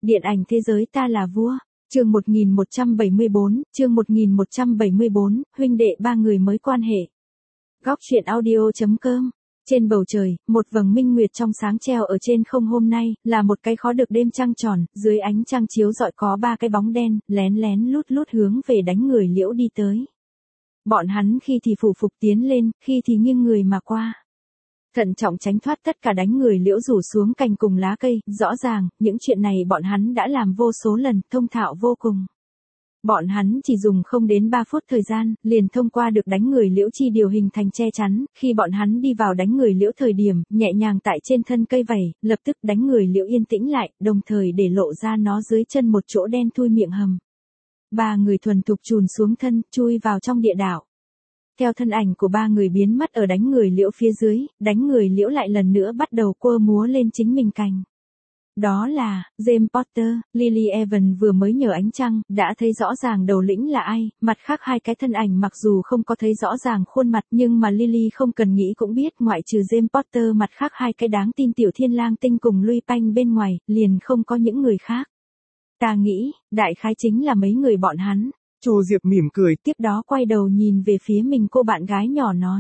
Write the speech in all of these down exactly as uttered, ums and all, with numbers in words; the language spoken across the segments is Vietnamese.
Điện ảnh thế giới ta là vua. Chương một nghìn một trăm bảy mươi bốn, chương một nghìn một trăm bảy mươi bốn, huynh đệ ba người mới quan hệ. Góc truyện audio chấm com. Trên bầu trời, một vầng minh nguyệt trong sáng treo ở trên không hôm nay, là một cái khó được đêm trăng tròn, dưới ánh trăng chiếu rọi có ba cái bóng đen, lén lén lút lút hướng về đánh người Liễu đi tới. Bọn hắn khi thì phủ phục tiến lên, khi thì nghiêng người mà qua. Thận trọng tránh thoát tất cả đánh người Liễu rủ xuống cành cùng lá cây, rõ ràng, những chuyện này bọn hắn đã làm vô số lần, thông thạo vô cùng. Bọn hắn chỉ dùng không đến ba phút thời gian, liền thông qua được đánh người Liễu chi điều hình thành che chắn, khi bọn hắn đi vào đánh người Liễu thời điểm, nhẹ nhàng tại trên thân cây vảy, lập tức đánh người Liễu yên tĩnh lại, đồng thời để lộ ra nó dưới chân một chỗ đen thui miệng hầm. Ba người thuần thục chùn xuống thân, chui vào trong địa đạo. Theo thân ảnh của ba người biến mất ở đánh người Liễu phía dưới, đánh người Liễu lại lần nữa bắt đầu quơ múa lên chính mình cành. Đó là, James Potter, Lily Evans vừa mới nhờ ánh trăng, đã thấy rõ ràng đầu lĩnh là ai, mặt khác hai cái thân ảnh mặc dù không có thấy rõ ràng khuôn mặt nhưng mà Lily không cần nghĩ cũng biết ngoại trừ James Potter mặt khác hai cái đáng tin tiểu thiên lang tinh cùng Lui Panh bên ngoài, liền không có những người khác. Ta nghĩ, đại khái chính là mấy người bọn hắn. Chu Diệp mỉm cười, tiếp đó quay đầu nhìn về phía mình cô bạn gái nhỏ nói.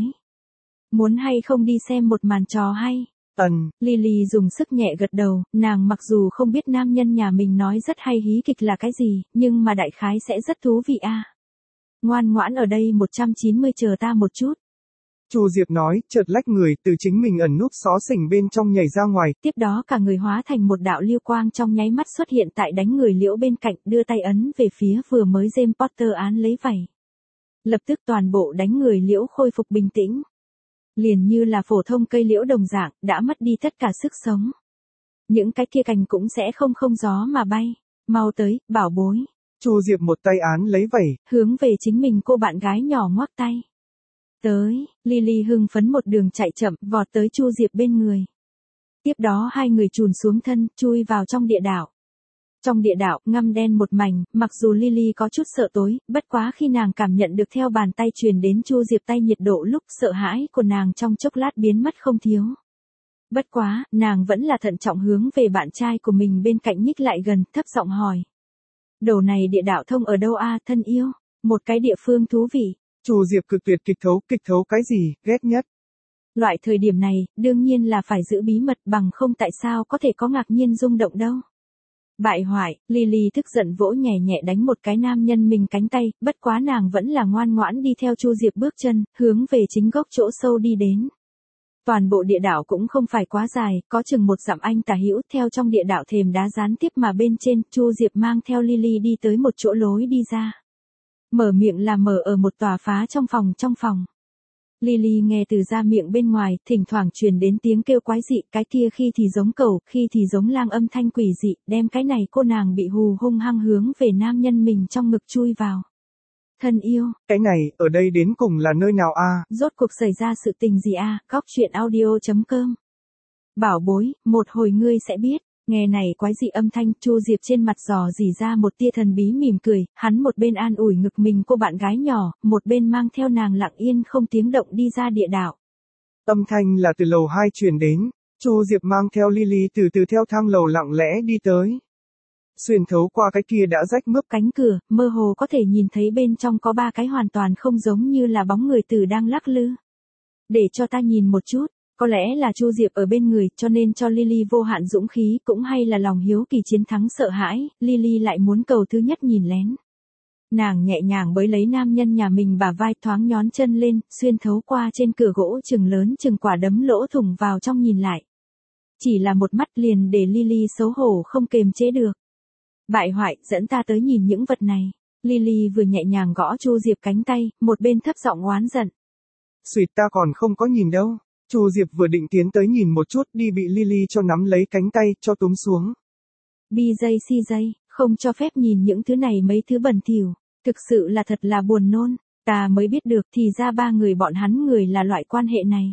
Muốn hay không đi xem một màn trò hay? Ẩn. Lily dùng sức nhẹ gật đầu, nàng mặc dù không biết nam nhân nhà mình nói rất hay hí kịch là cái gì, nhưng mà đại khái sẽ rất thú vị a. À. Ngoan ngoãn ở đây một trăm chín mươi chờ ta một chút. Chu Diệp nói, chợt lách người từ chính mình ẩn núp xó xỉnh bên trong nhảy ra ngoài. Tiếp đó cả người hóa thành một đạo lưu quang trong nháy mắt xuất hiện tại đánh người Liễu bên cạnh, đưa tay ấn về phía vừa mới James Potter án lấy vảy. Lập tức toàn bộ đánh người Liễu khôi phục bình tĩnh. Liền như là phổ thông cây liễu đồng dạng, đã mất đi tất cả sức sống. Những cái kia cành cũng sẽ không không gió mà bay. Mau tới, bảo bối. Chu Diệp một tay án lấy vảy, hướng về chính mình cô bạn gái nhỏ ngoắc tay. Tới, Lily hưng phấn một đường chạy chậm, vọt tới Chu Diệp bên người. Tiếp đó hai người chùn xuống thân, chui vào trong địa đạo. Trong địa đạo, ngăm đen một mảnh, mặc dù Lily có chút sợ tối, bất quá khi nàng cảm nhận được theo bàn tay truyền đến Chu Diệp tay nhiệt độ lúc sợ hãi của nàng trong chốc lát biến mất không thiếu. Bất quá, nàng vẫn là thận trọng hướng về bạn trai của mình bên cạnh nhích lại gần, thấp giọng hỏi. Đầu này địa đạo thông ở đâu a, thân yêu? Một cái địa phương thú vị. Chu Diệp cực tuyệt kịch thấu, kịch thấu cái gì, ghét nhất. Loại thời điểm này, đương nhiên là phải giữ bí mật bằng không tại sao có thể có ngạc nhiên rung động đâu. Bại hoại, Lily tức giận vỗ nhẹ nhẹ đánh một cái nam nhân mình cánh tay, bất quá nàng vẫn là ngoan ngoãn đi theo Chu Diệp bước chân, hướng về chính gốc chỗ sâu đi đến. Toàn bộ địa đạo cũng không phải quá dài, có chừng một dặm anh tả hữu, theo trong địa đạo thềm đá gián tiếp mà bên trên, Chu Diệp mang theo Lily đi tới một chỗ lối đi ra. Mở miệng là mở ở một tòa phá trong phòng trong phòng. Lily nghe từ ra miệng bên ngoài, thỉnh thoảng truyền đến tiếng kêu quái dị, cái kia khi thì giống cẩu, khi thì giống lang âm thanh quỷ dị, đem cái này cô nàng bị hù hung hăng hướng về nam nhân mình trong ngực chui vào. Thân yêu, cái này, ở đây đến cùng là nơi nào a? À? Rốt cuộc xảy ra sự tình gì a? À? Góc truyện audio chấm com. Bảo bối, một hồi ngươi sẽ biết. Nghe này quái dị âm thanh, Chu Diệp trên mặt dò dỉ ra một tia thần bí mỉm cười, hắn một bên an ủi ngực mình cô bạn gái nhỏ, một bên mang theo nàng lặng yên không tiếng động đi ra địa đạo. Âm thanh là từ lầu hai truyền đến, Chu Diệp mang theo Lily từ từ theo thang lầu lặng lẽ đi tới. Xuyên thấu qua cái kia đã rách mướp cánh cửa, mơ hồ có thể nhìn thấy bên trong có ba cái hoàn toàn không giống như là bóng người tử đang lắc lư. Để cho ta nhìn một chút. Có lẽ là Chu Diệp ở bên người, cho nên cho Lily vô hạn dũng khí, cũng hay là lòng hiếu kỳ chiến thắng sợ hãi, Lily lại muốn cầu thứ nhất nhìn lén. Nàng nhẹ nhàng bới lấy nam nhân nhà mình bả vai thoáng nhón chân lên, xuyên thấu qua trên cửa gỗ chừng lớn chừng quả đấm lỗ thủng vào trong nhìn lại. Chỉ là một mắt liền để Lily xấu hổ không kềm chế được. Bại hoại, dẫn ta tới nhìn những vật này. Lily vừa nhẹ nhàng gõ Chu Diệp cánh tay, một bên thấp giọng oán giận. Xuyệt ta còn không có nhìn đâu. Chu Diệp vừa định tiến tới nhìn một chút đi bị Lily cho nắm lấy cánh tay, cho túm xuống. Bi dây si dây, không cho phép nhìn những thứ này mấy thứ bẩn thỉu, thực sự là thật là buồn nôn, ta mới biết được thì ra ba người bọn hắn người là loại quan hệ này.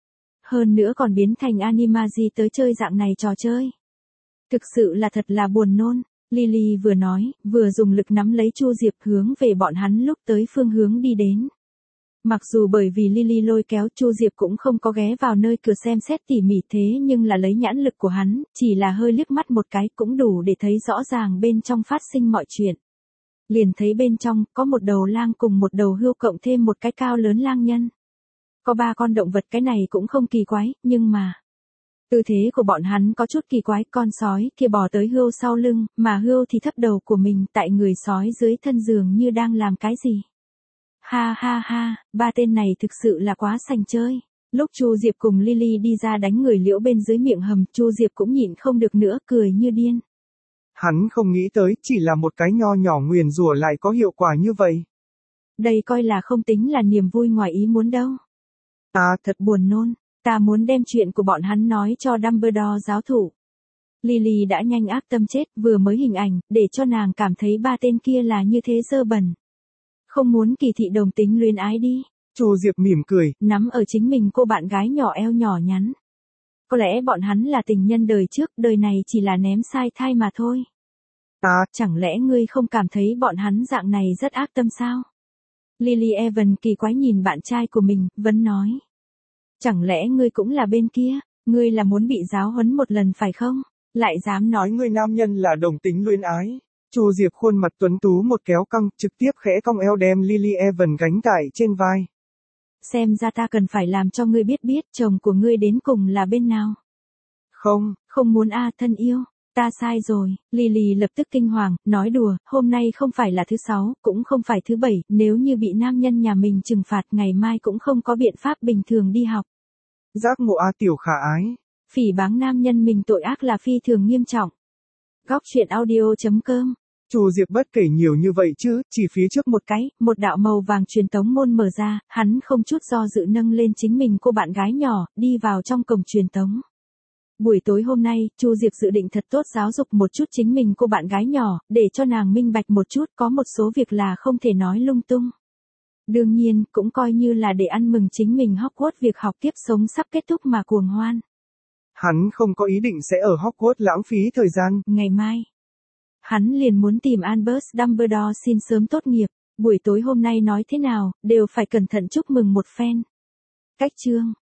Hơn nữa còn biến thành animaji tới chơi dạng này trò chơi. Thực sự là thật là buồn nôn, Lily vừa nói, vừa dùng lực nắm lấy Chu Diệp hướng về bọn hắn lúc tới phương hướng đi đến. Mặc dù bởi vì Lily lôi kéo Chu Diệp cũng không có ghé vào nơi cửa xem xét tỉ mỉ thế nhưng là lấy nhãn lực của hắn, chỉ là hơi liếc mắt một cái cũng đủ để thấy rõ ràng bên trong phát sinh mọi chuyện. Liền thấy bên trong có một đầu lang cùng một đầu hươu cộng thêm một cái cao lớn lang nhân. Có ba con động vật, cái này cũng không kỳ quái, nhưng mà tư thế của bọn hắn có chút kỳ quái, con sói kia bò tới hươu sau lưng, mà hươu thì thấp đầu của mình tại người sói dưới thân giường như đang làm cái gì. Ha ha ha, ba tên này thực sự là quá sành chơi. Lúc Chu Diệp cùng Lily đi ra đánh người liễu bên dưới miệng hầm, Chu Diệp cũng nhịn không được nữa, cười như điên. Hắn không nghĩ tới chỉ là một cái nho nhỏ nguyền rủa lại có hiệu quả như vậy. Đây coi là không tính là niềm vui ngoài ý muốn đâu. À, thật buồn nôn, ta muốn đem chuyện của bọn hắn nói cho Dumbledore giáo thụ. Lily đã nhanh ác tâm chết, vừa mới hình ảnh, để cho nàng cảm thấy ba tên kia là như thế dơ bẩn. Không muốn kỳ thị đồng tính luyến ái đi. Chu Diệp mỉm cười, nắm ở chính mình cô bạn gái nhỏ eo nhỏ nhắn. Có lẽ bọn hắn là tình nhân đời trước, đời này chỉ là ném sai thai mà thôi. À, chẳng lẽ ngươi không cảm thấy bọn hắn dạng này rất ác tâm sao? Lily Evan kỳ quái nhìn bạn trai của mình, vẫn nói. Chẳng lẽ ngươi cũng là bên kia, ngươi là muốn bị giáo huấn một lần phải không? Lại dám nói người nam nhân là đồng tính luyến ái. Chu Diệp khuôn mặt tuấn tú một kéo căng, trực tiếp khẽ cong eo đem Lily Evan gánh tại trên vai. Xem ra ta cần phải làm cho ngươi biết biết chồng của ngươi đến cùng là bên nào. Không, không muốn a à, thân yêu, ta sai rồi. Lily lập tức kinh hoàng, nói đùa, hôm nay không phải là thứ sáu, cũng không phải thứ bảy, nếu như bị nam nhân nhà mình trừng phạt ngày mai cũng không có biện pháp bình thường đi học. Giác ngộ a tiểu khả ái. Phỉ báng nam nhân mình tội ác là phi thường nghiêm trọng. Góc truyện audio chấm com. Chu Diệp bất kể nhiều như vậy chứ, chỉ phía trước một cái, một đạo màu vàng truyền tống môn mở ra, hắn không chút do dự nâng lên chính mình cô bạn gái nhỏ, đi vào trong cổng truyền tống. Buổi tối hôm nay, Chu Diệp dự định thật tốt giáo dục một chút chính mình cô bạn gái nhỏ, để cho nàng minh bạch một chút, có một số việc là không thể nói lung tung. Đương nhiên, cũng coi như là để ăn mừng chính mình Hogwarts việc học tiếp sống sắp kết thúc mà cuồng hoan. Hắn không có ý định sẽ ở Hogwarts lãng phí thời gian. Ngày mai, hắn liền muốn tìm Albus Dumbledore xin sớm tốt nghiệp, buổi tối hôm nay nói thế nào, đều phải cẩn thận chúc mừng một phen. Cách chương